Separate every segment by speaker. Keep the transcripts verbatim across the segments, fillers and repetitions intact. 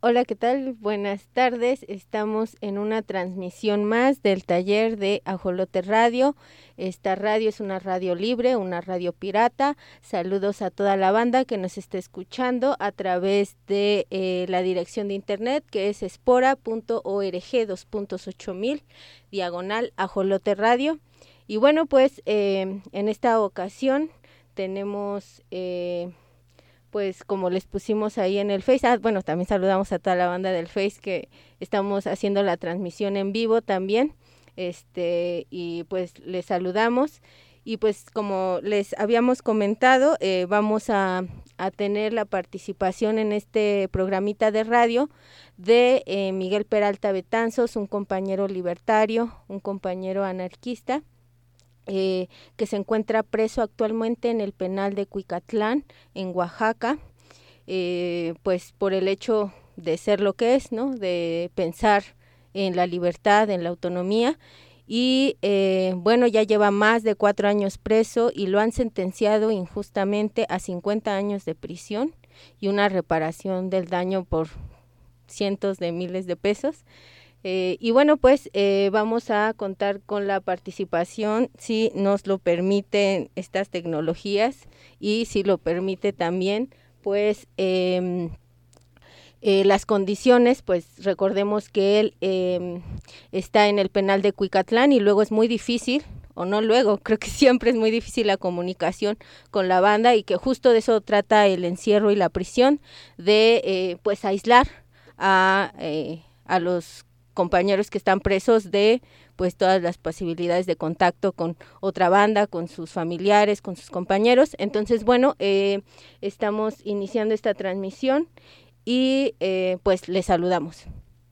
Speaker 1: Hola, ¿qué tal? Buenas tardes. Estamos en una transmisión más del taller de Ajolote Radio. Esta radio es una radio libre, una radio pirata. Saludos a toda la banda que nos está escuchando a través de eh, la dirección de internet que es espora punto org dos puntos ocho mil diagonal Ajolote Radio. Y bueno, pues eh, en esta ocasión tenemos... Eh, pues como les pusimos ahí en el Face, ah, bueno, también saludamos a toda la banda del Face que estamos haciendo la transmisión en vivo también, este, y pues les saludamos, y pues como les habíamos comentado, eh, vamos a, a tener la participación en este programita de radio de eh, Miguel Peralta Betanzos, un compañero libertario, un compañero anarquista, Eh, que se encuentra preso actualmente en el penal de Cuicatlán, en Oaxaca, eh, pues por el hecho de ser lo que es, ¿no? De pensar en la libertad, en la autonomía, y eh, bueno, ya lleva más de cuatro años preso y lo han sentenciado injustamente a cincuenta años de prisión y una reparación del daño por cientos de miles de pesos. Eh, y bueno, pues eh, vamos a contar con la participación, si nos lo permiten estas tecnologías y si lo permite también, pues eh, eh, las condiciones, pues recordemos que él eh, está en el penal de Cuicatlán y luego es muy difícil, o no luego, creo que siempre es muy difícil la comunicación con la banda y que justo de eso trata el encierro y la prisión, de eh, pues aislar a, eh, a los compañeros que están presos de pues todas las posibilidades de contacto con otra banda, con sus familiares, con sus compañeros. Entonces, bueno, eh, estamos iniciando esta transmisión y eh, pues les saludamos.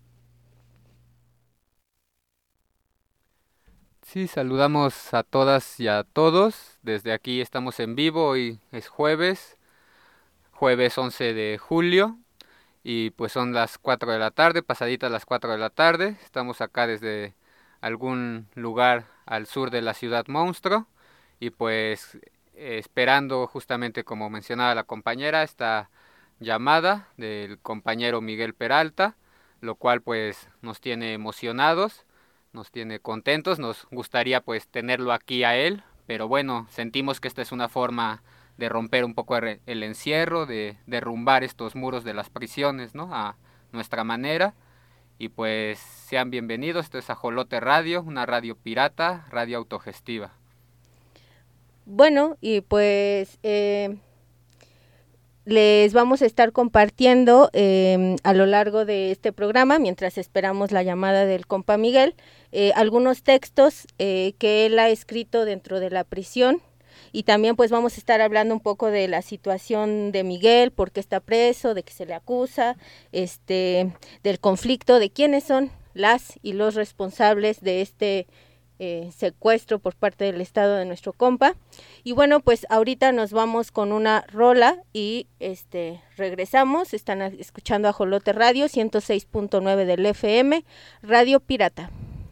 Speaker 2: Sí, saludamos a todas y a todos. Desde aquí estamos en vivo, hoy es jueves, jueves once de julio. Y pues son las cuatro de la tarde, pasaditas las cuatro de la tarde. Estamos acá desde algún lugar al sur de la ciudad monstruo. Y pues eh, esperando justamente, como mencionaba la compañera, esta llamada del compañero Miguel Peralta, lo cual pues nos tiene emocionados, nos tiene contentos, nos gustaría pues tenerlo aquí a él. Pero bueno, sentimos que esta es una forma de romper un poco el encierro, de derrumbar estos muros de las prisiones, ¿no? A nuestra manera. Y pues sean bienvenidos, esto es Ajolote Radio, una radio pirata, radio autogestiva.
Speaker 1: Bueno, y pues eh, les vamos a estar compartiendo eh, a lo largo de este programa, mientras esperamos la llamada del compa Miguel, eh, algunos textos eh, que él ha escrito dentro de la prisión. Y también pues vamos a estar hablando un poco de la situación de Miguel, por qué está preso, de qué se le acusa, este, del conflicto, de quiénes son las y los responsables de este eh, secuestro por parte del Estado de nuestro compa. Y bueno, pues ahorita nos vamos con una rola y este regresamos. Están escuchando Ajolote Radio, ciento seis punto nueve del F M, Radio Pirata.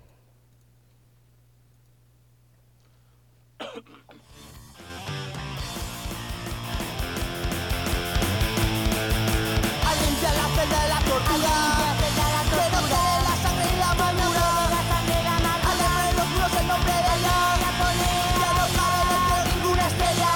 Speaker 3: De la tortura, que no quede la sangre y la amargura, aleja de los muros el nombre de Dios, que no cabe del cielo ninguna estrella.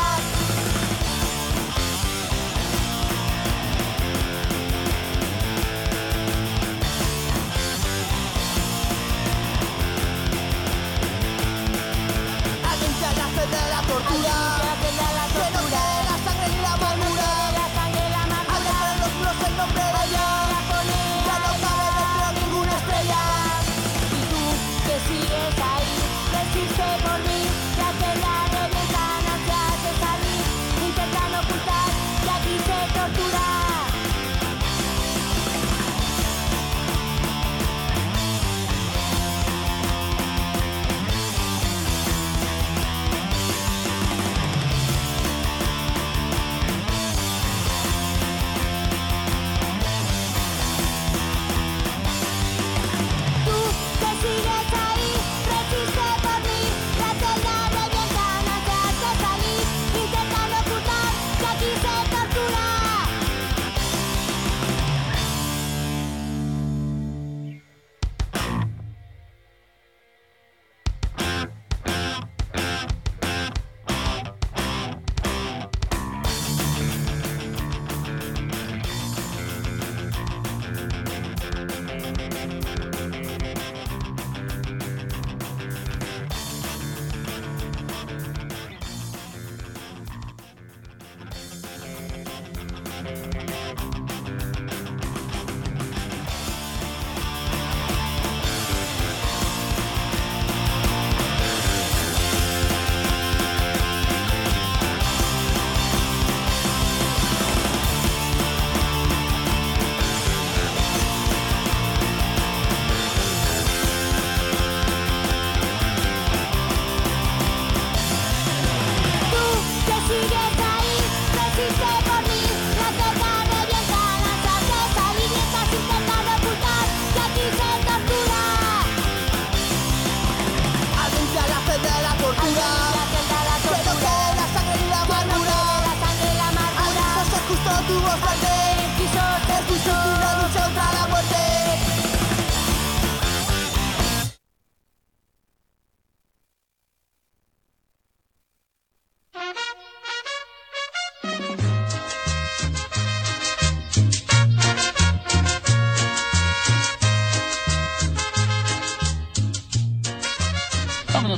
Speaker 3: Alguien que haga fe de la tortura, que no quede la sangre y la amargura, aleja de los muros el nombre de Dios.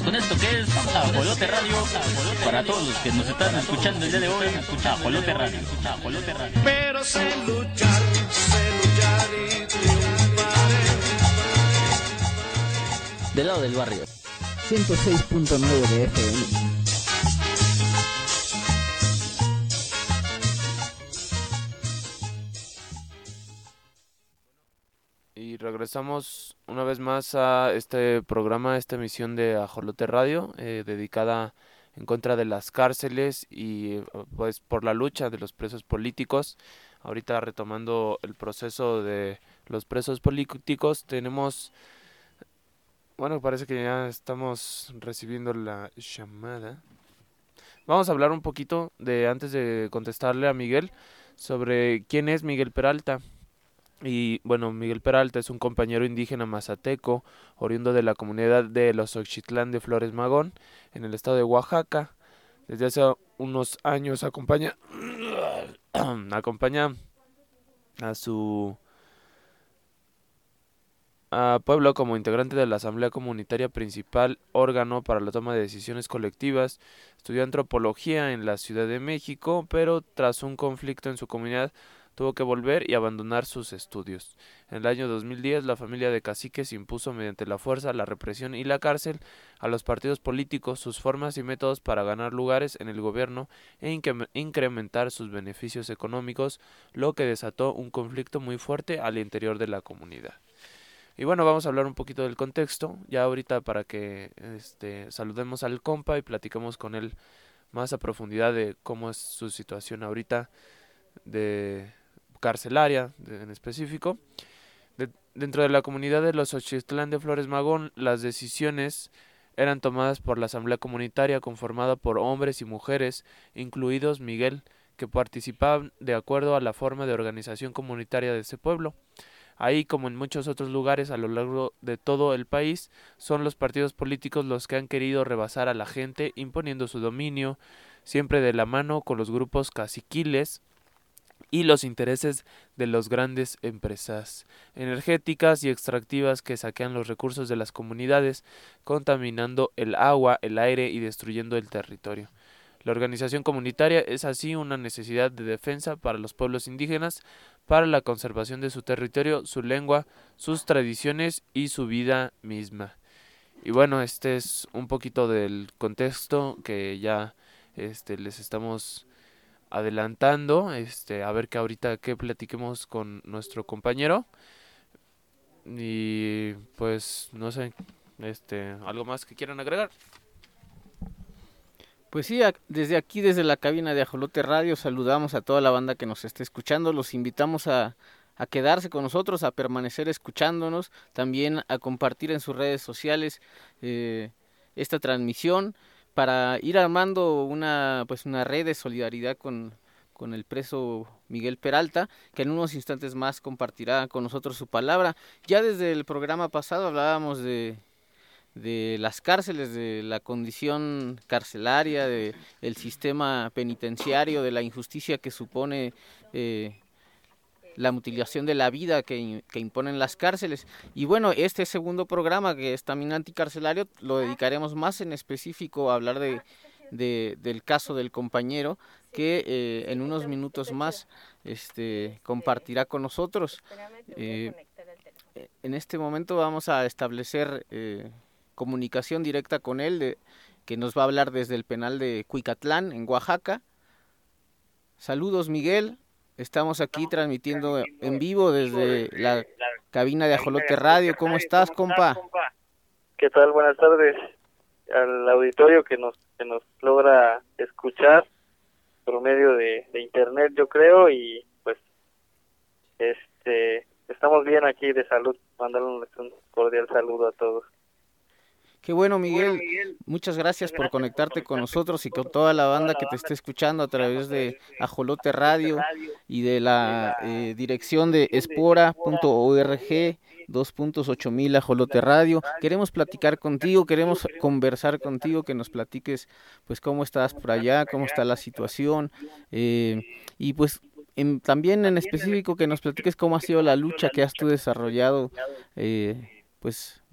Speaker 4: con esto que es Ajolote Radio. Para todos los que nos están escuchando el día de hoy, escucha Ajolote Radio. Ajolote Radio.
Speaker 5: Pero sé luchar, sé luchar y triunfaré.
Speaker 4: Del lado del barrio.
Speaker 6: ciento seis punto nueve de F M.
Speaker 7: Y regresamos una vez más a este programa, esta emisión de Ajolote Radio, eh, dedicada en contra de las cárceles y pues por la lucha de los presos políticos. Ahorita retomando el proceso de los presos políticos, tenemos, bueno, parece que ya estamos recibiendo la llamada. Vamos a hablar un poquito de, antes de contestarle a Miguel, sobre quién es Miguel Peralta. Y bueno, Miguel Peralta es un compañero indígena mazateco, oriundo de la comunidad de los Oxitlán de Flores Magón, en el estado de Oaxaca. Desde hace unos años acompaña, acompaña a su a pueblo como integrante de la Asamblea Comunitaria Principal, órgano para la toma de decisiones colectivas. Estudió antropología en la Ciudad de México, pero tras un conflicto en su comunidad, tuvo que volver y abandonar sus estudios. En el año dos mil diez, la familia de caciques impuso mediante la fuerza, la represión y la cárcel a los partidos políticos sus formas y métodos para ganar lugares en el gobierno e incre- incrementar sus beneficios económicos, lo que desató un conflicto muy fuerte al interior de la comunidad. Y bueno, vamos a hablar un poquito del contexto, ya ahorita para que este, saludemos al compa y platicamos con él más a profundidad de cómo es su situación ahorita de carcelaria de, en específico. De, dentro de la comunidad de los Oxitlán de Flores Magón, las decisiones eran tomadas por la asamblea comunitaria conformada por hombres y mujeres, incluidos Miguel, que participaban de acuerdo a la forma de organización comunitaria de ese pueblo. Ahí, como en muchos otros lugares a lo largo de todo el país, son los partidos políticos los que han querido rebasar a la gente, imponiendo su dominio, siempre de la mano con los grupos caciquiles y los intereses de los grandes empresas energéticas y extractivas que saquean los recursos de las comunidades, contaminando el agua, el aire y destruyendo el territorio. La organización comunitaria es así una necesidad de defensa para los pueblos indígenas, para la conservación de su territorio, su lengua, sus tradiciones y su vida misma. Y bueno, este es un poquito del contexto que ya este, les estamos adelantando, este, a ver que ahorita que platiquemos con nuestro compañero. Y pues no sé, este, ¿algo más que quieran agregar?
Speaker 8: Pues sí, desde aquí, desde la cabina de Ajolote Radio, saludamos a toda la banda que nos esté escuchando, los invitamos a, a quedarse con nosotros, a permanecer escuchándonos, también a compartir en sus redes sociales eh, esta transmisión, para ir armando una pues una red de solidaridad con, con el preso Miguel Peralta, que en unos instantes más compartirá con nosotros su palabra. Ya desde el programa pasado hablábamos de, de las cárceles, de la condición carcelaria, de el sistema penitenciario, de la injusticia que supone eh, la mutilación de la vida que, que imponen las cárceles. Y bueno, este segundo programa, que es también anticarcelario, lo dedicaremos más en específico a hablar de, de del caso del compañero, que eh, en unos minutos más este compartirá con nosotros. Eh, en este momento vamos a establecer eh, comunicación directa con él, de, que nos va a hablar desde el penal de Cuicatlán, en Oaxaca. Saludos, Miguel. Estamos aquí transmitiendo en vivo desde la cabina de Ajolote Radio. ¿Cómo estás, compa?
Speaker 9: ¿Qué tal? Buenas tardes al auditorio que nos que nos logra escuchar por medio de, de internet, yo creo, y pues este estamos bien aquí de salud. Mandarles un cordial saludo a todos.
Speaker 8: Qué bueno, Miguel. Muchas gracias por conectarte con nosotros y con toda la banda que te esté escuchando a través de Ajolote Radio y de la eh, dirección de espora punto org, dos puntos ocho mil Ajolote Radio. Queremos platicar contigo, queremos conversar contigo, que nos platiques pues cómo estás por allá, cómo está la situación, eh, y pues en, también en específico que nos platiques cómo ha sido la lucha que has tú desarrollado eh, pues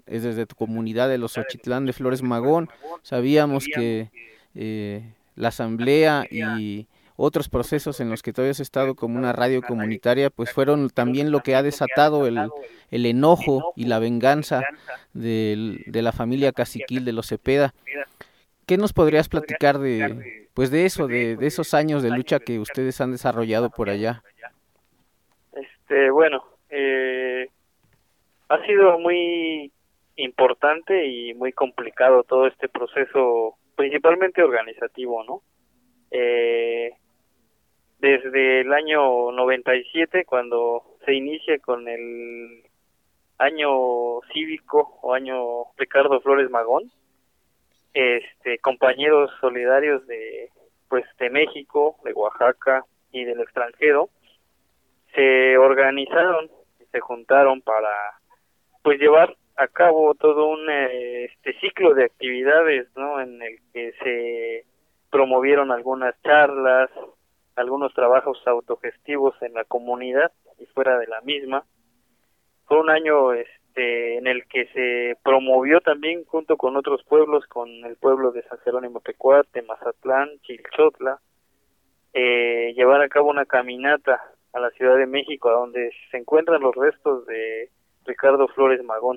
Speaker 8: es desde tu comunidad de los Xochitlán de Flores Magón. Sabíamos que eh, la asamblea y otros procesos en los que tú habías estado como una radio comunitaria, pues fueron también lo que ha desatado el, el enojo y la venganza del- de la familia caciquil de los Cepeda. ¿Qué nos podrías platicar de, pues de eso, de, de esos años de lucha que ustedes han desarrollado por allá?
Speaker 9: Este, bueno, eh, ha sido muy importante y muy complicado todo este proceso, principalmente organizativo, ¿no? Eh, desde el año noventa y siete, cuando se inicia con el año cívico o año Ricardo Flores Magón, este, compañeros solidarios de, pues, de México, de Oaxaca y del extranjero, se organizaron y se juntaron para, pues, llevar a cabo todo un eh, este ciclo de actividades, ¿no? En el que se promovieron algunas charlas, algunos trabajos autogestivos en la comunidad y fuera de la misma. Fue un año este en el que se promovió también junto con otros pueblos, con el pueblo de San Jerónimo Tecuate, Mazatlán, Chilchotla, eh, llevar a cabo una caminata a la Ciudad de México, a donde se encuentran los restos de Ricardo Flores Magón.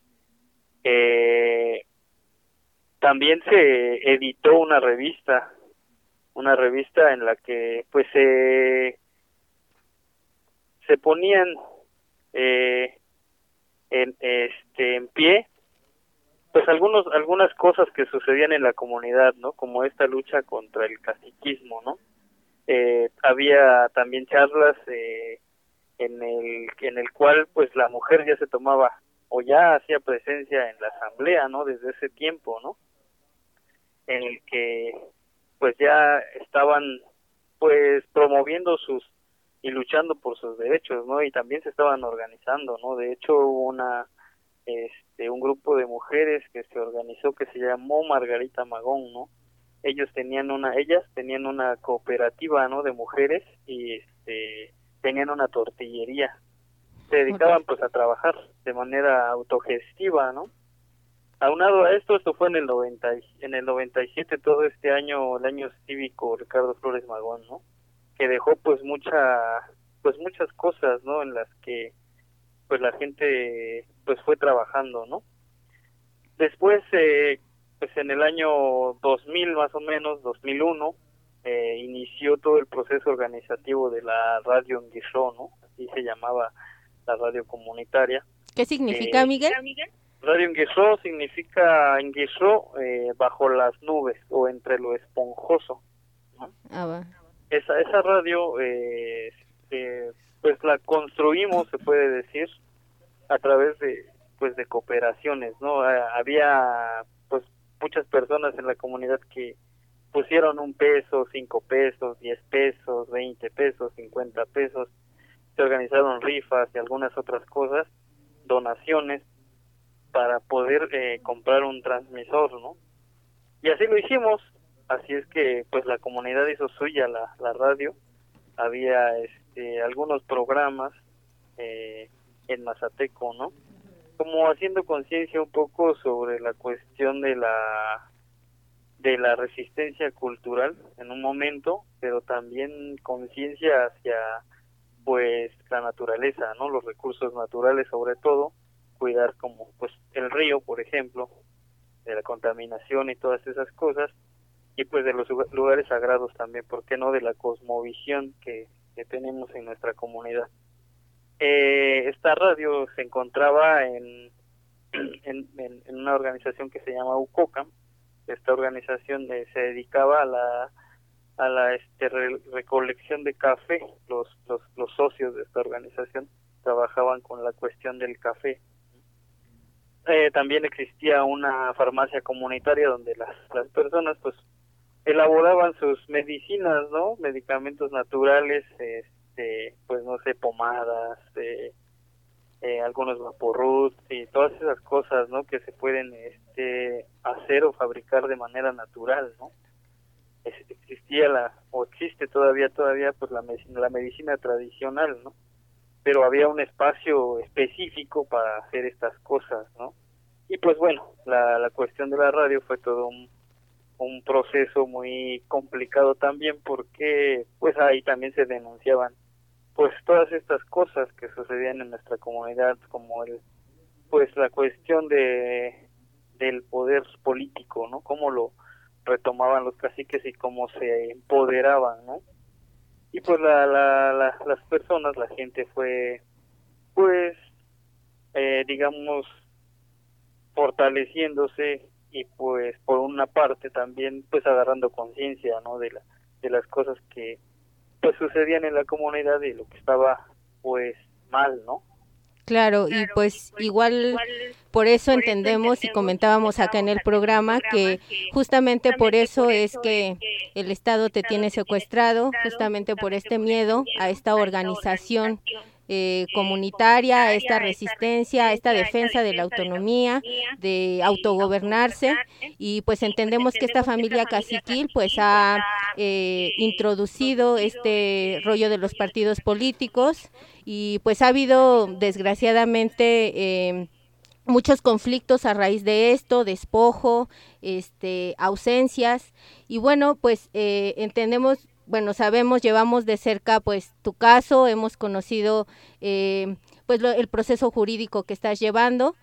Speaker 9: Eh, también se editó una revista, una revista en la que pues se se ponían eh, en este en pie pues algunos algunas cosas que sucedían en la comunidad, ¿no? Como esta lucha contra el caciquismo, ¿no? Eh, había también charlas eh, en el en el cual pues la mujer ya se tomaba o ya hacía presencia en la asamblea, ¿no? Desde ese tiempo, ¿no? En el que pues ya estaban pues promoviendo sus y luchando por sus derechos, ¿no? Y también se estaban organizando, ¿no? De hecho hubo una este un grupo de mujeres que se organizó que se llamó Margarita Magón, ¿no? Ellos tenían una ellas tenían una cooperativa, ¿no? De mujeres y este tenían una tortillería. Se dedicaban pues a trabajar de manera autogestiva, ¿no? Aunado a esto, esto fue en el noventa y- en el noventa y siete, todo este año, el año cívico Ricardo Flores Magón, ¿no? Que dejó pues mucha pues muchas cosas, ¿no? En las que pues la gente pues fue trabajando, ¿no? Después eh, pues en el año dos mil más o menos, dos mil uno, eh, inició todo el proceso organizativo de la radio Nguixó, ¿no? Así se llamaba la radio comunitaria.
Speaker 1: ¿Qué significa,
Speaker 9: Eh,
Speaker 1: Miguel?
Speaker 9: Radio Nguixó significa Nguixó eh, bajo las nubes o entre lo esponjoso.
Speaker 1: Ah, va.
Speaker 9: Esa esa radio eh, eh, pues la construimos, se puede decir, a través de pues de cooperaciones, ¿no? Eh, había pues muchas personas en la comunidad que pusieron un peso, cinco pesos, diez pesos, veinte pesos, cincuenta pesos, se organizaron rifas y algunas otras cosas, donaciones para poder eh, comprar un transmisor, ¿no? Y así lo hicimos, así es que pues la comunidad hizo suya la, la radio, había este algunos programas eh, en Mazateco, ¿no? Como haciendo conciencia un poco sobre la cuestión de la de la resistencia cultural en un momento, pero también conciencia hacia pues la naturaleza, ¿no? Los recursos naturales sobre todo, cuidar como pues el río, por ejemplo, de la contaminación y todas esas cosas, y pues de los lugar- lugares sagrados también, ¿por qué no? De la cosmovisión que, que tenemos en nuestra comunidad. Eh, esta radio se encontraba en, en, en, en una organización que se llama UCOCAM. Esta organización eh, se dedicaba a la a la este, re- recolección de café. Los, los los socios de esta organización trabajaban con la cuestión del café. Eh, también existía una farmacia comunitaria donde las las personas pues elaboraban sus medicinas, ¿no? Medicamentos naturales, este, pues no sé, pomadas, eh, eh, algunos vaporruts y todas esas cosas, ¿no? Que se pueden este hacer o fabricar de manera natural, ¿no? Es- existía la o existe todavía todavía pues la medicina, la medicina tradicional, ¿no? Pero había un espacio específico para hacer estas cosas, ¿no? Y pues bueno, la, la cuestión de la radio fue todo un, un proceso muy complicado también, porque pues ahí también se denunciaban pues todas estas cosas que sucedían en nuestra comunidad, como el pues la cuestión de del poder político, ¿no? Cómo lo retomaban los caciques y cómo se empoderaban, ¿no? Y pues la, la, la las personas, la gente fue pues eh, digamos fortaleciéndose y pues por una parte también pues agarrando conciencia, ¿no? de la, de las cosas que pues sucedían en la comunidad y lo que estaba pues mal, ¿no?
Speaker 1: Claro, y pues igual por eso entendemos y comentábamos acá en el programa que justamente por eso es que el Estado te tiene secuestrado, justamente por este miedo a esta organización eh, comunitaria, a esta resistencia, a esta defensa de la autonomía, de autogobernarse, y pues entendemos que esta familia caciquil pues ha eh, introducido este rollo de los partidos políticos, y pues ha habido desgraciadamente eh, muchos conflictos a raíz de esto, despojo, este, ausencias, y bueno, pues eh, entendemos, bueno, sabemos, llevamos de cerca pues tu caso, hemos conocido eh, pues lo, el proceso jurídico que estás llevando,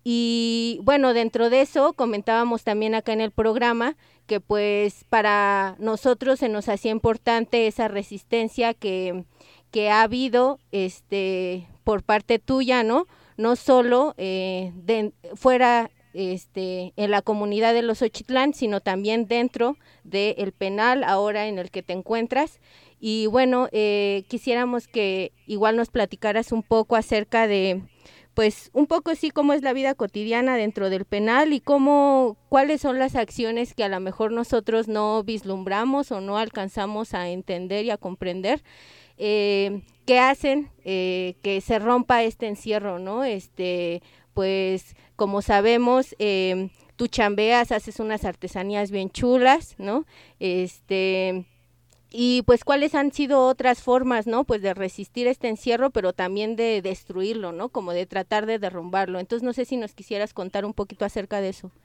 Speaker 1: y bueno, dentro de eso comentábamos también acá en el programa que pues para nosotros se nos hacía importante esa resistencia que que ha habido este por parte tuya, ¿no? No solo eh, de, fuera este en la comunidad de los Xochitlán, sino también dentro del penal ahora en el que te encuentras. Y bueno, eh, quisiéramos que igual nos platicaras un poco acerca de, pues un poco así cómo es la vida cotidiana dentro del penal y cómo, cuáles son las acciones que a lo mejor nosotros no vislumbramos o no alcanzamos a entender y a comprender. Eh, ¿Qué hacen eh, que se rompa este encierro, no? Este, pues, como sabemos, eh, tú chambeas, haces unas artesanías bien chulas, ¿no? Este, y pues, ¿cuáles han sido otras formas, no? Pues de resistir este encierro, pero también de destruirlo, ¿no? Como de tratar de derrumbarlo. Entonces, no sé si nos quisieras contar un poquito acerca de eso.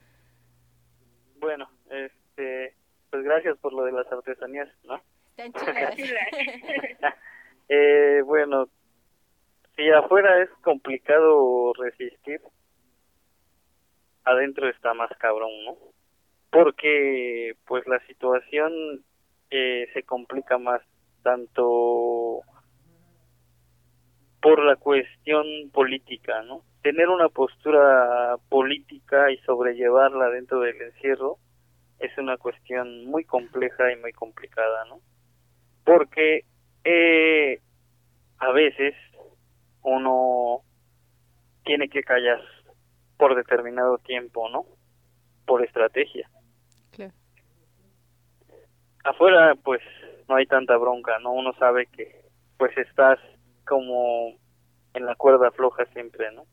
Speaker 9: Bueno, este, pues gracias por lo de las artesanías, ¿no?
Speaker 1: Están chulas.
Speaker 9: eh, bueno, si afuera es complicado resistir, adentro está más cabrón, ¿no? Porque pues la situación eh, se complica más, tanto por la cuestión política, ¿no? Tener una postura política y sobrellevarla dentro del encierro es una cuestión muy compleja y muy complicada, ¿no? Porque eh, a veces uno tiene que callar por determinado tiempo, ¿no? Por estrategia.
Speaker 1: Claro.
Speaker 9: Afuera, pues, no hay tanta bronca, ¿no? Uno sabe que, pues, estás como en la cuerda floja siempre, ¿no?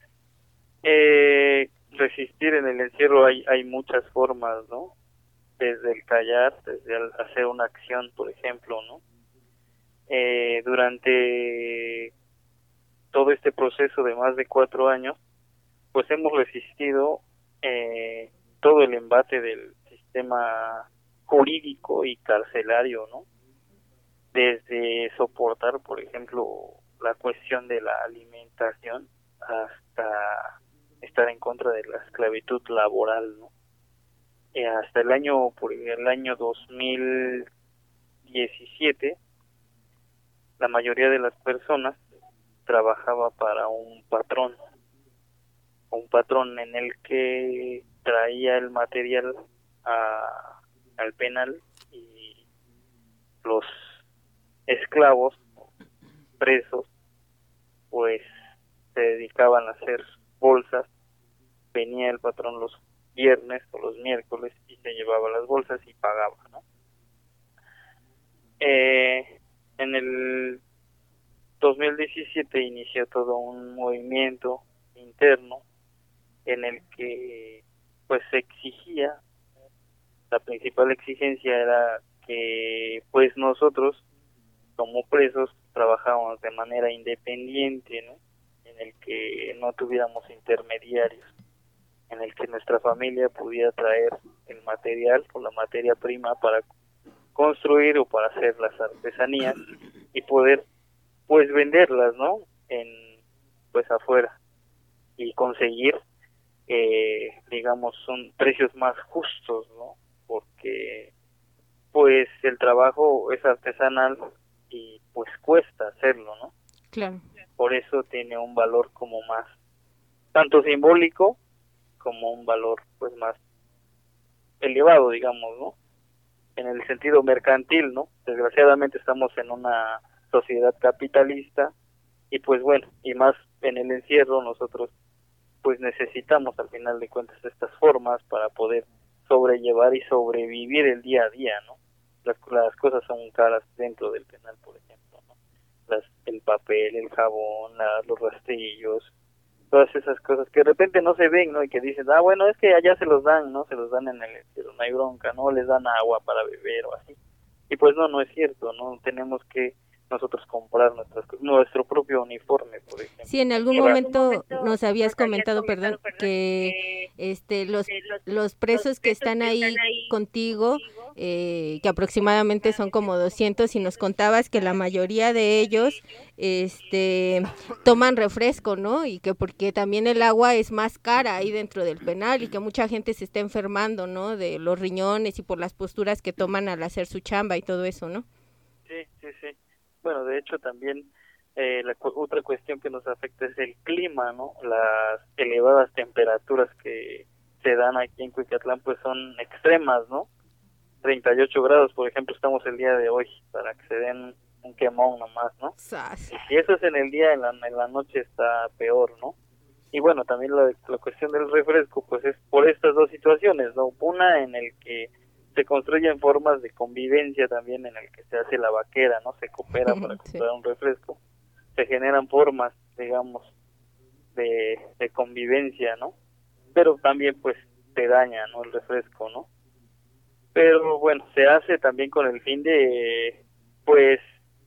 Speaker 9: Eh, resistir en el encierro hay, hay muchas formas, ¿no? Desde el callar, desde el hacer una acción, por ejemplo, ¿no? Eh, durante todo este proceso de más de cuatro años, pues hemos resistido eh, todo el embate del sistema jurídico y carcelario, ¿no? Desde soportar, por ejemplo, la cuestión de la alimentación hasta estar en contra de la esclavitud laboral, ¿no? Eh, hasta el año, por el año dos mil diecisiete, la mayoría de las personas trabajaba para un patrón, un patrón en el que traía el material a, al penal, y los esclavos presos pues se dedicaban a hacer bolsas. Venía el patrón los viernes o los miércoles y se llevaba las bolsas y pagaba, ¿no? Eh, en el dos mil diecisiete inició todo un movimiento interno en el que pues se exigía, la principal exigencia era que pues nosotros como presos trabajábamos de manera independiente, ¿no? En el que no tuviéramos intermediarios. en el que nuestra familia pudiera traer el material o la materia prima para construir o para hacer las artesanías y poder pues venderlas, ¿no? En pues afuera y conseguir eh, digamos son precios más justos, ¿no? Porque pues el trabajo es artesanal y pues cuesta hacerlo, ¿no?
Speaker 1: Claro.
Speaker 9: Por eso tiene un valor como más tanto simbólico como un valor pues más elevado, digamos, ¿no? En el sentido mercantil, ¿no? Desgraciadamente estamos en una sociedad capitalista y pues bueno, y más en el encierro nosotros pues necesitamos al final de cuentas estas formas para poder sobrellevar y sobrevivir el día a día, ¿no? Las, las cosas son caras dentro del penal, por ejemplo, ¿no? Las, el papel, el jabón, la, los rastrillos, todas esas cosas que de repente no se ven, ¿no? Y que dicen, ah, bueno, es que allá se los dan, ¿no? Se los dan en el encierro, no hay bronca, no les dan agua para beber o así. Y pues no, no es cierto, ¿no? Tenemos que nosotros comprar nuestras, nuestro propio uniforme, por ejemplo.
Speaker 1: Sí, en algún momento nos habías comentado, perdón, que este los los presos que están ahí contigo, eh, que aproximadamente son como doscientos, y nos contabas que la mayoría de ellos este toman refresco, ¿no? Y que porque también el agua es más cara ahí dentro del penal y que mucha gente se está enfermando, ¿no? De los riñones y por las posturas que toman al hacer su chamba y todo eso, ¿no?
Speaker 9: Sí, sí, sí. Bueno, de hecho también eh, la cu- otra cuestión que nos afecta es el clima, ¿no? Las elevadas temperaturas que se dan aquí en Cuicatlán pues son extremas, ¿no? treinta y ocho grados, por ejemplo, estamos el día de hoy, para que se den un quemón nomás, ¿no?
Speaker 1: Sas.
Speaker 9: Y si eso es en el día, en la, en la noche está peor, ¿no? Y bueno, también la, la cuestión del refresco pues es por estas dos situaciones, ¿no? Una en el que se construyen formas de convivencia también en el que se hace la vaquera, ¿no? Se coopera para
Speaker 1: Sí.
Speaker 9: comprar un refresco. Se generan formas, digamos, de, de convivencia, ¿no? Pero también, pues, te daña, ¿no? El refresco, ¿no? Pero, bueno, se hace también con el fin de, pues,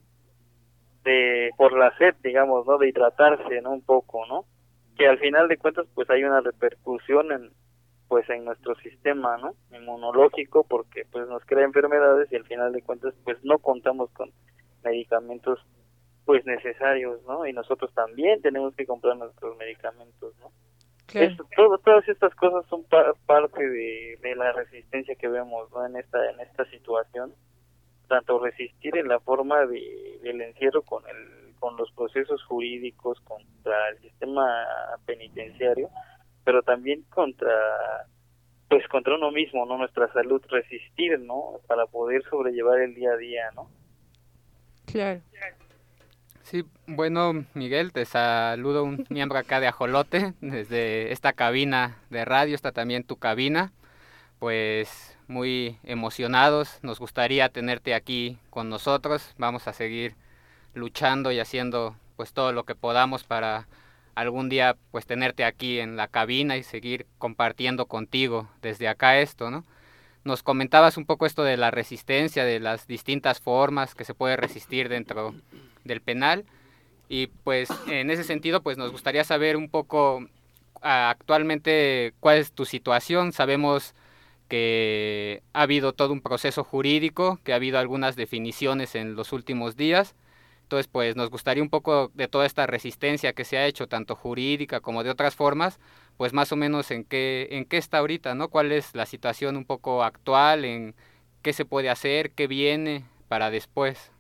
Speaker 9: de, por la sed, digamos, ¿no? De hidratarse, ¿no? Un poco, ¿no? Que al final de cuentas, pues, hay una repercusión en pues en nuestro sistema, ¿no? Inmunológico, porque pues nos crea enfermedades y al final de cuentas pues no contamos con medicamentos pues necesarios, ¿no? Y nosotros también tenemos que comprar nuestros medicamentos, ¿no?
Speaker 1: Claro.
Speaker 9: Esto, todo, todas estas cosas son pa- parte de, de la resistencia que vemos, ¿no? En esta en esta situación, tanto resistir en la forma de, del encierro con el con los procesos jurídicos contra el sistema penitenciario, pero también contra pues contra uno mismo, ¿no? Nuestra salud, resistir, ¿no? Para poder sobrellevar el día a día, ¿no?
Speaker 1: Claro.
Speaker 2: Sí, bueno, Miguel, te saludo un miembro acá de Ajolote, desde esta cabina de radio, está también tu cabina, pues muy emocionados, nos gustaría tenerte aquí con nosotros, vamos a seguir luchando y haciendo pues todo lo que podamos para algún día pues tenerte aquí en la cabina y seguir compartiendo contigo desde acá esto, ¿no? Nos comentabas un poco esto de la resistencia, de las distintas formas que se puede resistir dentro del penal y pues en ese sentido pues nos gustaría saber un poco actualmente cuál es tu situación. Sabemos que ha habido todo un proceso jurídico, que ha habido algunas definiciones en los últimos días. Entonces, pues nos gustaría un poco de toda esta resistencia que se ha hecho, tanto jurídica como de otras formas, pues más o menos en qué, en qué está ahorita, ¿no? ¿Cuál es la situación un poco actual, en qué se puede hacer, qué viene para después?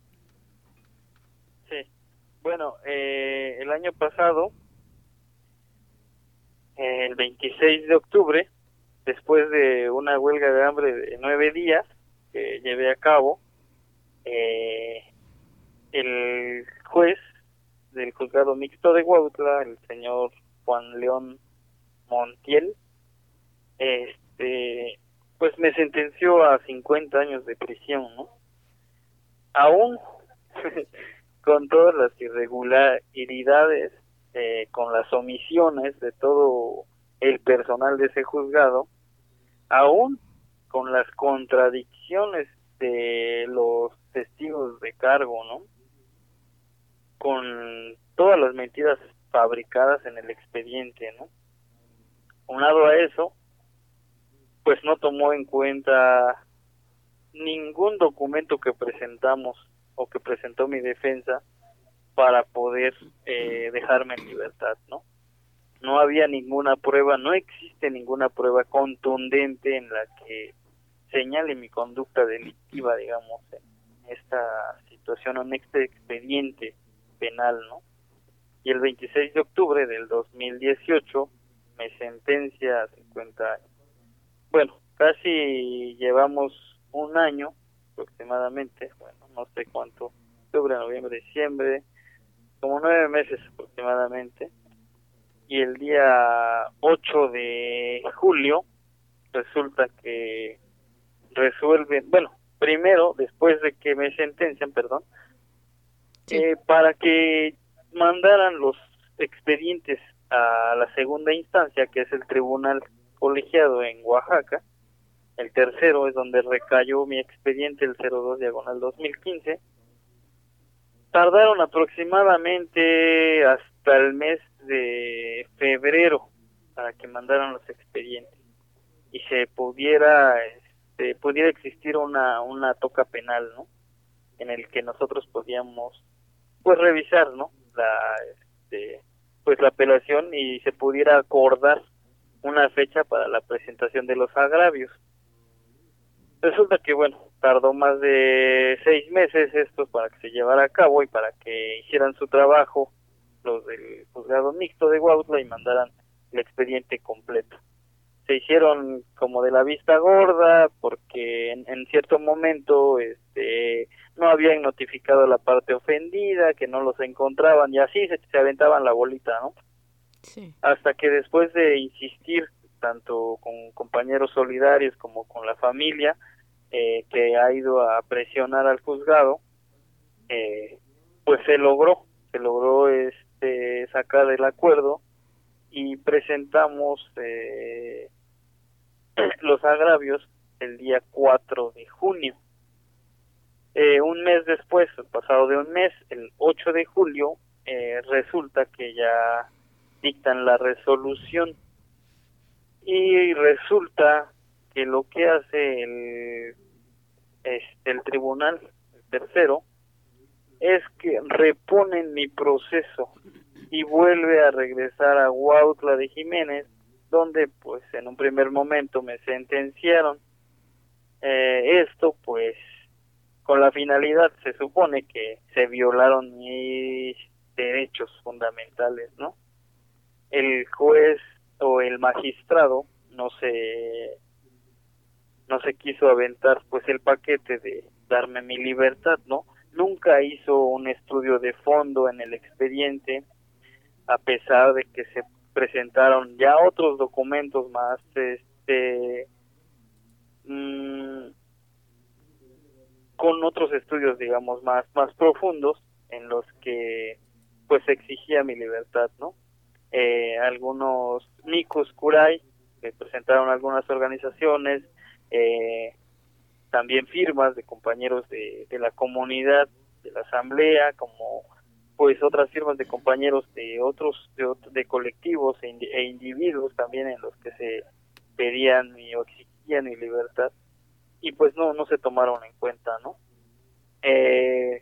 Speaker 9: Sí. Bueno, eh, el año pasado, eh, el veintiséis de octubre, después de una huelga de hambre de nueve días que llevé a cabo, eh, el juez del juzgado mixto de Huautla, el señor Juan León Montiel, este, pues me sentenció a cincuenta años de prisión, ¿no? Aún con todas las irregularidades, eh, con las omisiones de todo el personal de ese juzgado, aún con las contradicciones de los testigos de cargo, ¿no? Con todas las mentiras fabricadas en el expediente, ¿no? Aunado a eso, pues no tomó en cuenta ningún documento que presentamos o que presentó mi defensa para poder eh, dejarme en libertad, ¿no? No había ninguna prueba, no existe ninguna prueba contundente en la que señale mi conducta delictiva, digamos, en esta situación o en este expediente penal, ¿no? Y el veintiséis de octubre del dos mil dieciocho me sentencia a cincuenta años. Bueno, casi llevamos un año aproximadamente, bueno, no sé cuánto, octubre, noviembre, diciembre, como nueve meses aproximadamente. Y el día ocho de julio resulta que resuelven, bueno, primero, después de que me sentencian, perdón, sí. eh, para que mandaran los expedientes a la segunda instancia, que es el tribunal colegiado en Oaxaca. El tercero es donde recayó mi expediente, el cero dos diagonal dos mil quince. Tardaron aproximadamente hasta el mes de febrero para que mandaran los expedientes y se pudiera este, pudiera existir una una toca penal, ¿no? En el que nosotros podíamos pues revisar, ¿no? La este, pues la apelación y se pudiera acordar una fecha para la presentación de los agravios. Resulta que, bueno, tardó más de seis meses esto para que se llevara a cabo y para que hicieran su trabajo los del juzgado mixto de Huautla y mandaran el expediente completo. Se hicieron como de la vista gorda porque en, en cierto momento este no habían notificado a la parte ofendida, que no los encontraban y así se, se aventaban la bolita, ¿no?
Speaker 1: Sí.
Speaker 9: Hasta que después de insistir tanto con compañeros solidarios como con la familia, eh, que ha ido a presionar al juzgado, eh, pues se logró, se logró este sacar el acuerdo y presentamos eh, los agravios el día cuatro de junio. Eh, un mes después, pasado de un mes, el ocho de julio, eh, resulta que ya dictan la resolución. Y resulta que lo que hace el, este, el tribunal, el tercero, es que reponen mi proceso y vuelve a regresar a Huautla de Jiménez, donde pues en un primer momento me sentenciaron. Eh, esto pues con la finalidad, se supone que se violaron mis derechos fundamentales, ¿no? El juez o el magistrado no se no se quiso aventar pues el paquete de darme mi libertad, ¿no? Nunca hizo un estudio de fondo en el expediente, a pesar de que se presentaron ya otros documentos más este mmm, con otros estudios digamos más más profundos en los que pues exigía mi libertad, ¿no? Eh, algunos micos curay que presentaron algunas organizaciones, eh, también firmas de compañeros de, de la comunidad, de la asamblea, como pues otras firmas de compañeros de otros de, de colectivos e, e individuos también en los que se pedían mi, o exigían mi libertad y pues no no se tomaron en cuenta, ¿no? Eh,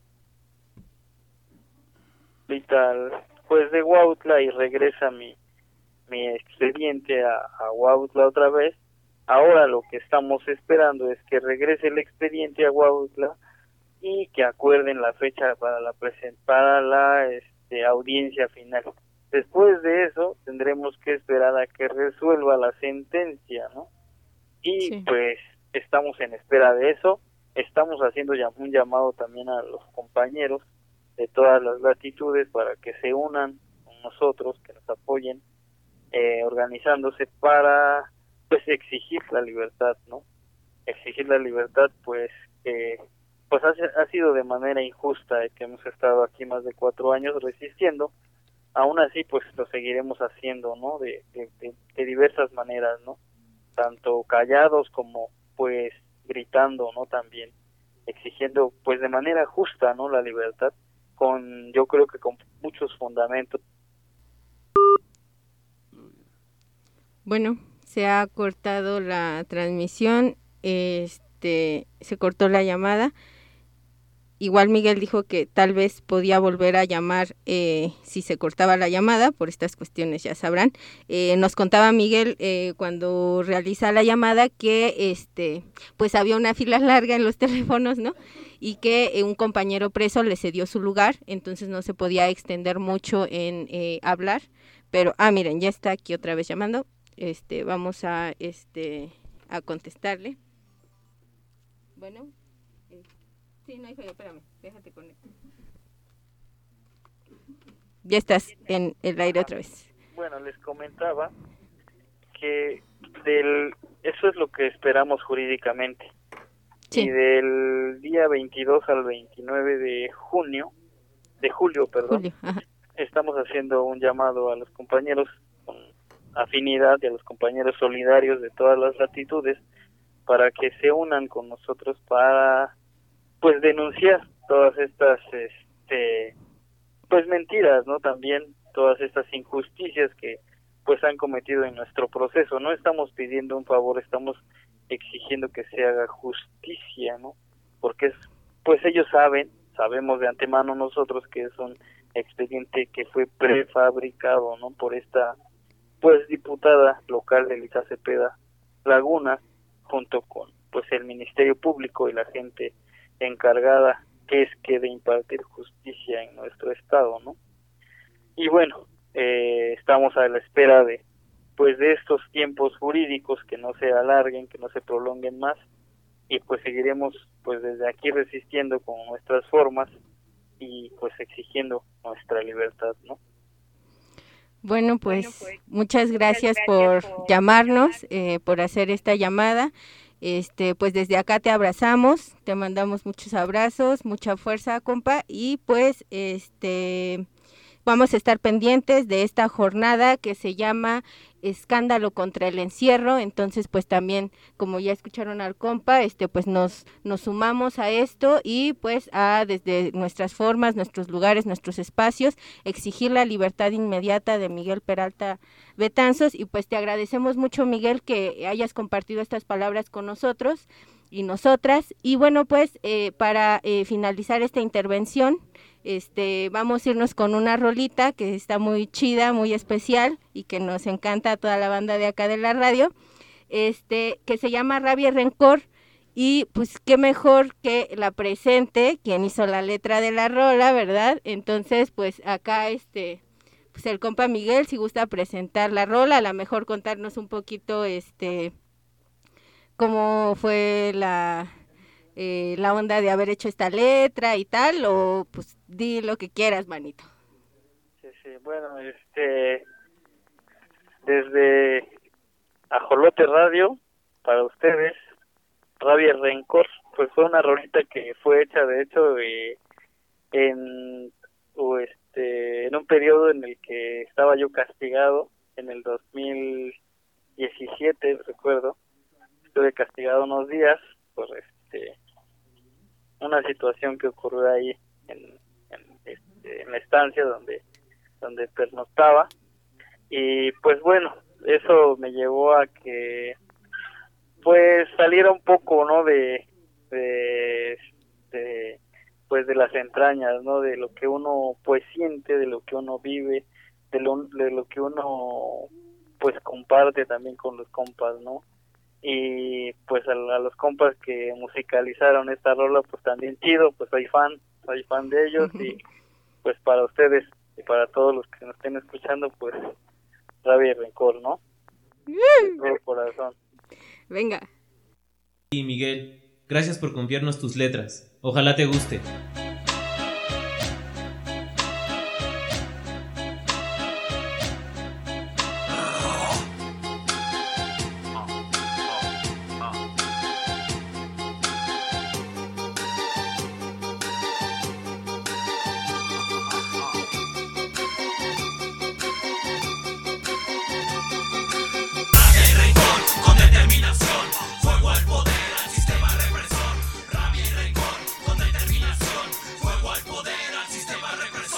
Speaker 9: ahorita el juez de Huautla y regresa mi mi expediente a, a Huautla otra vez. Ahora lo que estamos esperando es que regrese el expediente a Huautla y que acuerden la fecha para la present para la este, audiencia final. Después de eso tendremos que esperar a que resuelva la sentencia, ¿no? Y sí, pues estamos en espera de eso. Estamos haciendo ya un llamado también a los compañeros de todas las latitudes para que se unan con nosotros, que nos apoyen, eh, organizándose para pues exigir la libertad, ¿no? Exigir la libertad, pues eh, pues ha, ha sido de manera injusta, eh, que hemos estado aquí más de cuatro años resistiendo. Aún así, pues lo seguiremos haciendo, ¿no? De, de, de, de diversas maneras, ¿no? Tanto callados como pues gritando, ¿no? También exigiendo pues de manera justa, ¿no? La libertad, con yo creo que con muchos fundamentos.
Speaker 1: Bueno, se ha cortado la transmisión, este, se cortó la llamada. Igual Miguel dijo que tal vez podía volver a llamar eh, si se cortaba la llamada, por estas cuestiones ya sabrán. Eh, nos contaba Miguel eh, cuando realiza la llamada que este, pues había una fila larga en los teléfonos, ¿no? Y que eh, un compañero preso le cedió su lugar, entonces no se podía extender mucho en eh, hablar. Pero, ah, miren, ya está aquí otra vez llamando. Este, vamos a, este, a contestarle. Bueno. Sí, no hay fallo, espérame, déjate conectar. Ya estás en el aire otra vez.
Speaker 9: Bueno, les comentaba que del eso es lo que esperamos jurídicamente. Sí. Y del día veintidós al veintinueve de junio, de julio, perdón, julio, estamos haciendo un llamado a los compañeros con afinidad y a los compañeros solidarios de todas las latitudes para que se unan con nosotros para pues denunciar todas estas este pues mentiras, ¿no? También todas estas injusticias que pues han cometido en nuestro proceso. No estamos pidiendo un favor, estamos exigiendo que se haga justicia, ¿no? Porque es, pues ellos saben, sabemos de antemano nosotros que es un expediente que fue prefabricado, ¿no? Por esta pues diputada local de Elisa Cepeda Laguna, junto con pues el Ministerio Público y la gente encargada que es que de impartir justicia en nuestro estado, ¿no? Y bueno, eh, estamos a la espera de pues de estos tiempos jurídicos que no se alarguen, que no se prolonguen más, y pues seguiremos pues desde aquí resistiendo con nuestras formas y pues exigiendo nuestra libertad, ¿no?
Speaker 1: Bueno, pues, bueno, pues muchas gracias, muchas gracias por, por llamarnos, eh, por hacer esta llamada. Este, pues desde acá te abrazamos, te mandamos muchos abrazos, mucha fuerza, compa, y pues este vamos a estar pendientes de esta jornada que se llama Escándalo contra el Encierro. Entonces pues también, como ya escucharon al compa, este pues nos nos sumamos a esto y pues a desde nuestras formas, nuestros lugares, nuestros espacios, exigir la libertad inmediata de Miguel Peralta Betanzos. Y pues te agradecemos mucho, Miguel, que hayas compartido estas palabras con nosotros y nosotras. Y bueno, pues eh, para eh, finalizar esta intervención, este vamos a irnos con una rolita que está muy chida, muy especial y que nos encanta a toda la banda de acá de la radio, este que se llama Rabia y Rencor. Y pues qué mejor que la presente quien hizo la letra de la rola, ¿verdad? Entonces pues acá este pues el compa Miguel, si gusta presentar la rola, a lo mejor contarnos un poquito este cómo fue la eh, la onda de haber hecho esta letra y tal, o pues di lo que quieras, manito.
Speaker 9: Sí, sí, bueno, este desde Ajolote Radio para ustedes, Rabia y Rencor, pues fue una rolita que fue hecha de hecho eh, en o este en un periodo en el que estaba yo castigado en el dos mil diecisiete, recuerdo. Estuve castigado unos días por este una situación que ocurrió ahí en, en, este, en la estancia donde donde pernoctaba, y pues bueno, eso me llevó a que pues saliera un poco, ¿no? de de, de pues de las entrañas, ¿no? De lo que uno pues siente, de lo que uno vive, de lo, de lo que uno pues comparte también con los compas, ¿no? Y pues a, a los compas que musicalizaron esta rola, pues también chido, pues soy fan, soy fan de ellos. Y pues para ustedes y para todos los que nos estén escuchando, pues Rabia y Rencor, ¿no? De todo corazón.
Speaker 1: Venga.
Speaker 10: Y Miguel, gracias por confiarnos tus letras, ojalá te guste.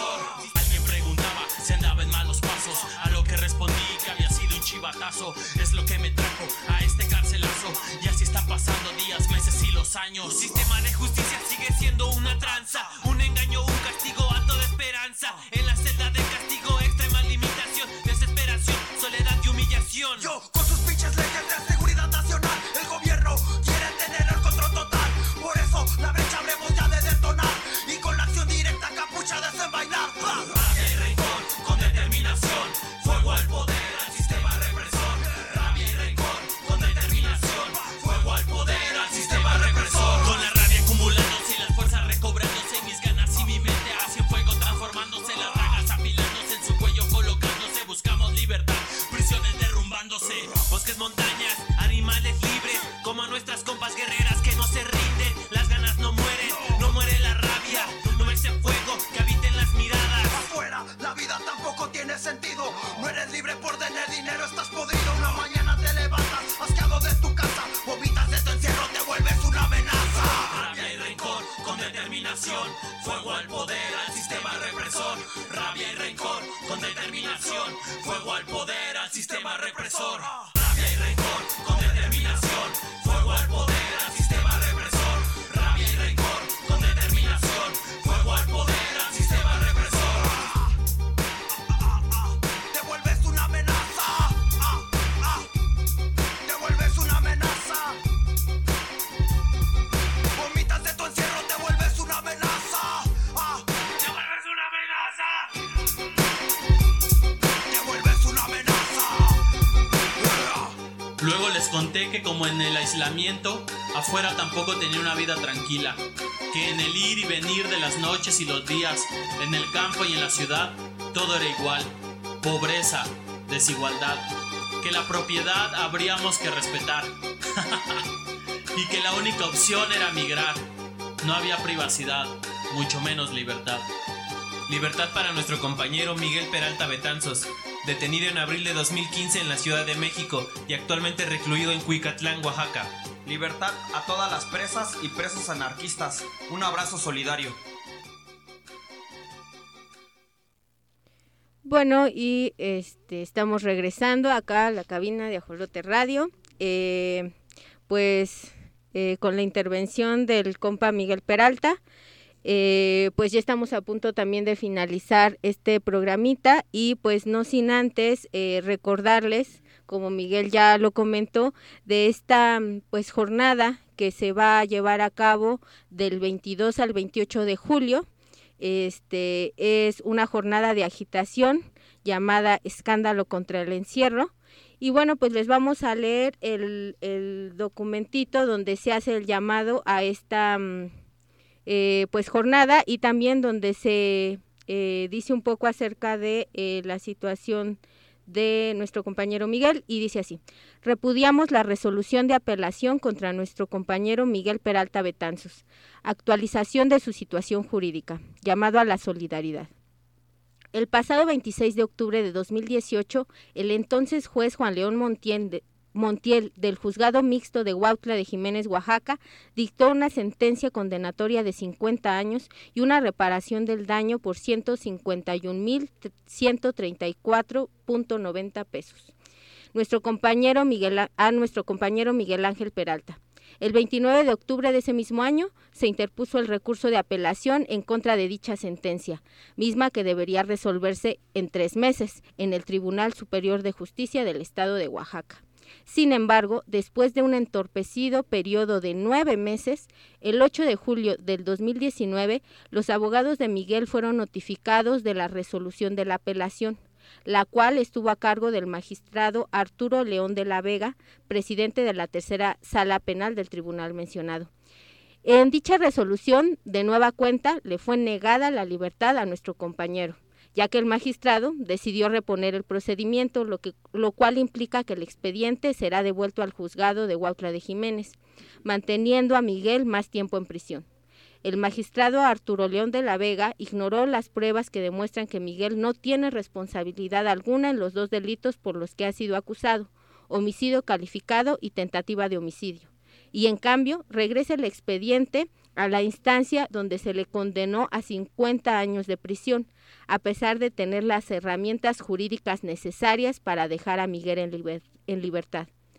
Speaker 11: Es años. Sistema de justicia sigue siendo una tranza, un engaño, un castigo alto de esperanza. En la celda de castigo, extrema limitación, desesperación, soledad y humillación.
Speaker 3: Yo, con sus pinches leyes de seguridad nacional, el gobierno quiere tener el control total. Por eso la brecha habremos ya de detonar, y con la acción directa capucha desenvainar.
Speaker 11: Rabia y rencor, con determinación, fuego al poder, al sistema represor. Rabia y rencor, con determinación, fuego al poder, al sistema represor. Con la rabia acumulándose y las fuerzas recobrándose, mis ganas y mi mente hacia fuego transformándose, las ragas apilándose en su cuello colocándose. Buscamos libertad, prisiones derrumbándose, bosques, montañas, animales libres, como a nuestras compas guerreras que no se rinden. Las ganas no mueren, no muere la rabia, no ese fuego que habita en las miradas.
Speaker 3: Afuera, la vida tampoco tiene sentido. No eres libre por tener dinero, estás podrido. Una mañana te levantas, asqueado de tu casa, vomitas de tu encierro, te vuelves una amenaza.
Speaker 11: Rabia y rencor, con determinación, fuego al poder, al sistema represor. Rabia y rencor, con determinación, fuego al poder, al sistema represor. Rabia y rencor, con determinación, fuego al poder, al sistema represor. Rabia y rencor, con determinación, fuego al poder, al sistema represor.
Speaker 3: Te vuelves una amenaza. Ah, ah. Te vuelves una amenaza. Vomitas de tu encierro, te vuelves una amenaza. Ah,
Speaker 11: ¡Te vuelves una amenaza!
Speaker 3: te vuelves una amenaza.
Speaker 11: Luego les conté que como en el aislamiento, afuera tampoco tenía una vida tranquila, que en el ir y venir de las noches y los días, en el campo y en la ciudad, todo era igual, pobreza, desigualdad, que la propiedad habríamos que respetar, y que la única opción era migrar, no había privacidad, mucho menos libertad.
Speaker 10: Libertad para nuestro compañero Miguel Peralta Betanzos, detenido en abril de dos mil quince en la Ciudad de México y actualmente recluido en Cuicatlán, Oaxaca.
Speaker 12: Libertad a todas las presas y presos anarquistas. Un abrazo solidario.
Speaker 1: Bueno, y este estamos regresando acá a la cabina de Ajolote Radio, eh, pues eh, con la intervención del compa Miguel Peralta. Eh, pues ya estamos a punto también de finalizar este programita y pues no sin antes eh, recordarles, como Miguel ya lo comentó, de esta pues jornada que se va a llevar a cabo del veintidós al veintiocho de julio. Este es una jornada de agitación llamada Escándalo contra el Encierro. Y bueno, pues les vamos a leer el, el documentito donde se hace el llamado a esta Eh, pues jornada y también donde se eh, dice un poco acerca de eh, la situación de nuestro compañero Miguel y dice así: repudiamos la resolución de apelación contra nuestro compañero Miguel Peralta Betanzos, actualización de su situación jurídica, llamado a la solidaridad. El pasado veintiséis de octubre de dos mil dieciocho, el entonces juez Juan León Montiel de Montiel del Juzgado Mixto de Huautla de Jiménez, Oaxaca, dictó una sentencia condenatoria de cincuenta años y una reparación del daño por ciento cincuenta y un mil ciento treinta y cuatro punto noventa pesos. Nuestro compañero Miguel, a nuestro compañero Miguel Ángel Peralta. El veintinueve de octubre de ese mismo año se interpuso el recurso de apelación en contra de dicha sentencia, misma que debería resolverse en tres meses en el Tribunal Superior de Justicia del Estado de Oaxaca. Sin embargo, después de un entorpecido periodo de nueve meses, el ocho de julio del dos mil diecinueve, los abogados de Miguel fueron notificados de la resolución de la apelación, la cual estuvo a cargo del magistrado Arturo León de la Vega, presidente de la tercera sala penal del tribunal mencionado. En dicha resolución, de nueva cuenta, le fue negada la libertad a nuestro compañero, ya que el magistrado decidió reponer el procedimiento, lo, que, lo cual implica que el expediente será devuelto al juzgado de Huautla de Jiménez, manteniendo a Miguel más tiempo en prisión. El magistrado Arturo León de la Vega ignoró las pruebas que demuestran que Miguel no tiene responsabilidad alguna en los dos delitos por los que ha sido acusado, homicidio calificado y tentativa de homicidio, y en cambio regresa el expediente a la instancia donde se le condenó a cincuenta años de prisión, a pesar de tener las herramientas jurídicas necesarias para dejar a Miguel en, liber- en libertad.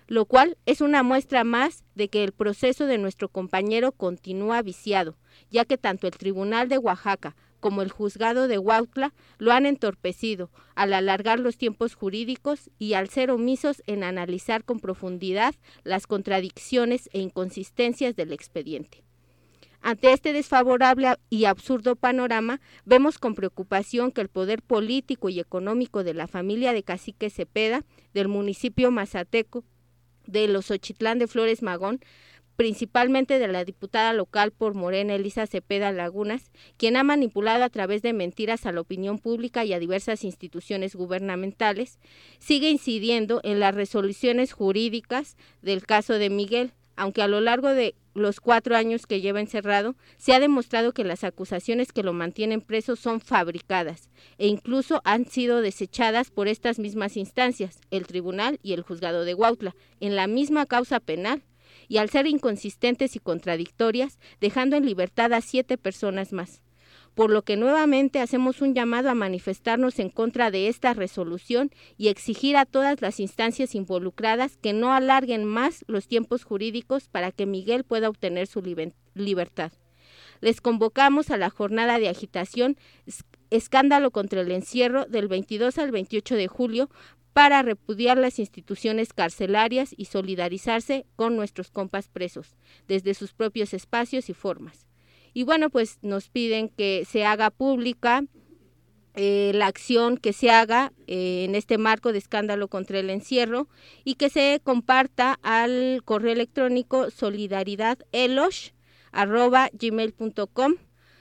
Speaker 1: lo cual es una muestra más de que el proceso de nuestro compañero continúa viciado, ya que tanto el Tribunal de Oaxaca como el Juzgado de Huautla lo han entorpecido al alargar los tiempos jurídicos y al ser omisos en analizar con profundidad las contradicciones e inconsistencias del expediente. Ante este desfavorable y absurdo panorama, vemos con preocupación que el poder político y económico de la familia de Cacique Cepeda, del municipio mazateco de los Xochitlán de Flores Magón, principalmente de la diputada local por Morena Elisa Cepeda Lagunas, quien ha manipulado a través de mentiras a la opinión pública y a diversas instituciones gubernamentales, sigue incidiendo en las resoluciones jurídicas del caso de Miguel, aunque a lo largo de los cuatro años que lleva encerrado, se ha demostrado que las acusaciones que lo mantienen preso son fabricadas e incluso han sido desechadas por estas mismas instancias, el tribunal y el juzgado de Huautla, en la misma causa penal, y al ser inconsistentes y contradictorias, dejando en libertad a siete personas más. Por lo que nuevamente hacemos un llamado a manifestarnos en contra de esta resolución y exigir a todas las instancias involucradas que no alarguen más los tiempos jurídicos para que Miguel pueda obtener su liber- libertad. Les convocamos a la jornada de agitación Escándalo contra el encierro del veintidós al veintiocho de julio para repudiar las instituciones carcelarias y solidarizarse con nuestros compas presos, desde sus propios espacios y formas. Y bueno, pues nos piden que se haga pública eh, la acción que se haga eh, en este marco de escándalo contra el encierro y que se comparta al correo electrónico solidaridadelosh arroba gmail punto com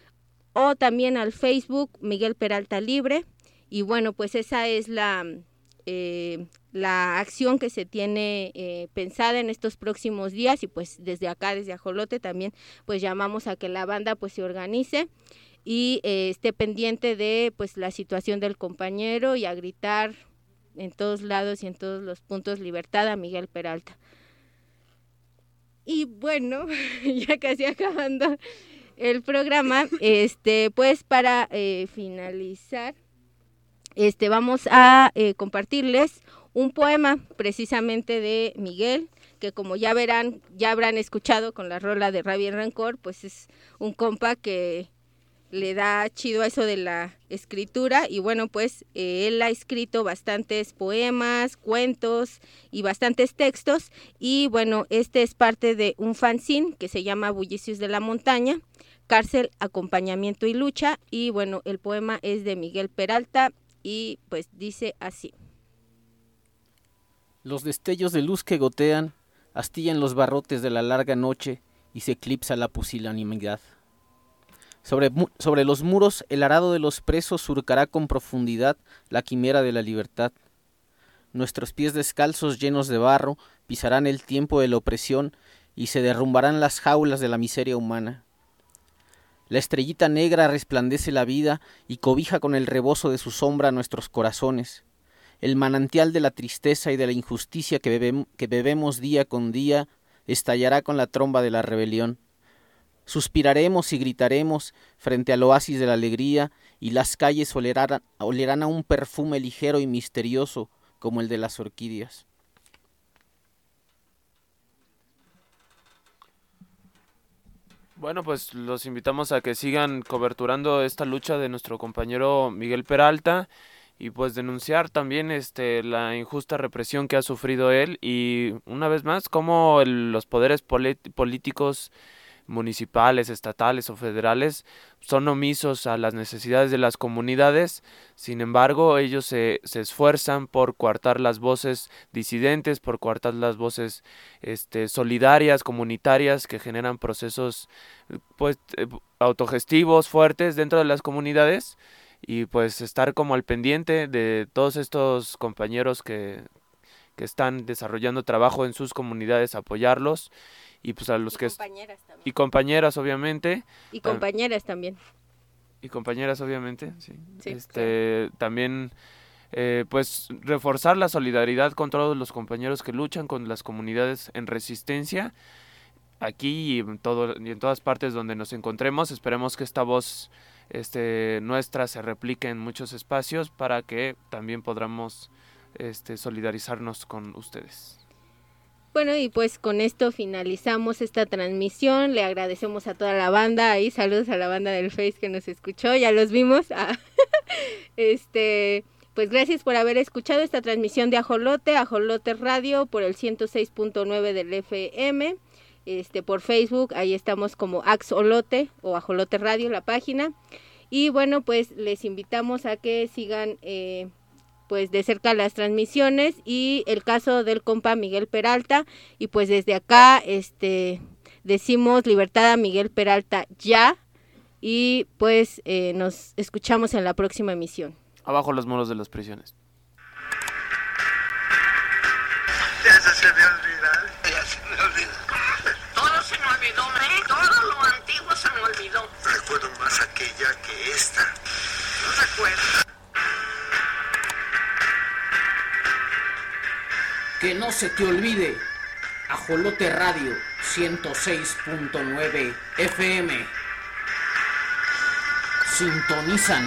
Speaker 1: o también al Facebook Miguel Peralta Libre. Y bueno, pues esa es la... Eh, la acción que se tiene eh, pensada en estos próximos días y pues desde acá, desde Ajolote también pues llamamos a que la banda pues se organice y eh, esté pendiente de pues la situación del compañero y a gritar en todos lados y en todos los puntos libertad a Miguel Peralta. Y bueno, ya casi acabando el programa, este pues para eh, finalizar Este, vamos a eh, compartirles un poema precisamente de Miguel, que como ya verán, ya habrán escuchado con la rola de Rabia y Rencor, pues es un compa que le da chido a eso de la escritura y bueno, pues eh, él ha escrito bastantes poemas, cuentos y bastantes textos y bueno, este es parte de un fanzine que se llama Bullicios de la Montaña, Cárcel, Acompañamiento y Lucha y bueno, el poema es de Miguel Peralta y pues dice así.
Speaker 8: Los destellos de luz que gotean astillan los barrotes de la larga noche y se eclipsa la pusilanimidad. Sobre, sobre los muros el arado de los presos surcará con profundidad la quimera de la libertad. Nuestros pies descalzos llenos de barro pisarán el tiempo de la opresión y se derrumbarán las jaulas de la miseria humana. La estrellita negra resplandece la vida y cobija con el rebozo de su sombra nuestros corazones. El manantial de la tristeza y de la injusticia que, bebe, que bebemos día con día estallará con la tromba de la rebelión. Suspiraremos y gritaremos frente al oasis de la alegría y las calles olerán, olerán a un perfume ligero y misterioso como el de las orquídeas.
Speaker 7: Bueno, pues los invitamos a que sigan coberturando esta lucha de nuestro compañero Miguel Peralta y pues denunciar también este la injusta represión que ha sufrido él y una vez más cómo el, los poderes polit- políticos municipales, estatales o federales son omisos a las necesidades de las comunidades. Sin embargo, ellos se, se esfuerzan por coartar las voces disidentes, por coartar las voces este, solidarias, comunitarias, que generan procesos pues eh, autogestivos fuertes dentro de las comunidades y pues estar como al pendiente de todos estos compañeros que, que están desarrollando trabajo en sus comunidades, apoyarlos. Y pues a los
Speaker 1: y
Speaker 7: que
Speaker 1: compañeras también.
Speaker 7: y compañeras obviamente
Speaker 1: y compañeras también
Speaker 7: y compañeras obviamente sí,
Speaker 1: sí
Speaker 7: este claro. También eh, pues reforzar la solidaridad con todos los compañeros que luchan con las comunidades en resistencia aquí y en todo y en todas partes donde nos encontremos. Esperemos que esta voz este nuestra se replique en muchos espacios para que también podamos este solidarizarnos con ustedes.
Speaker 1: Bueno, y pues con esto finalizamos esta transmisión. Le agradecemos a toda la banda. Ahí saludos a la banda del Face que nos escuchó. Ya los vimos. Ah, este, pues gracias por haber escuchado esta transmisión de Ajolote, Ajolote Radio por el ciento seis punto nueve del F M. Este, por Facebook, ahí estamos como Axolote o Ajolote Radio, la página. Y bueno, pues les invitamos a que sigan eh, pues de cerca las transmisiones y el caso del compa Miguel Peralta. Y pues desde acá este decimos libertad a Miguel Peralta ya. Y pues eh, nos escuchamos en la próxima emisión.
Speaker 7: Abajo los muros de las prisiones.
Speaker 5: Ya se me olvidó, ya se me olvidó.
Speaker 13: Todo se me olvidó, ¿eh? Todo lo antiguo se me olvidó.
Speaker 5: Recuerdo más aquella que esta.
Speaker 13: No recuerdo.
Speaker 14: Que no se te olvide, Ajolote Radio ciento seis punto nueve F M. Sintonizan.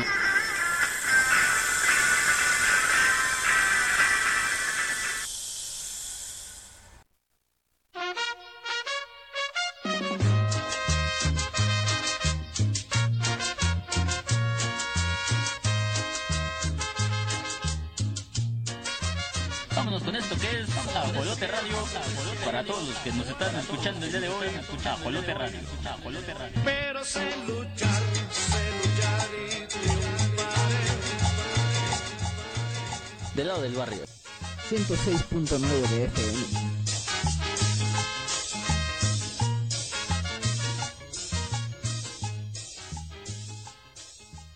Speaker 4: Vámonos con esto que es Ajolote Radio. Para todos los que nos están escuchando el día de hoy, Ajolote Radio. Ajolote Radio.
Speaker 5: Pero sé luchar, sé luchar y triunfar.
Speaker 6: Del lado del barrio. ciento seis punto nueve de F M.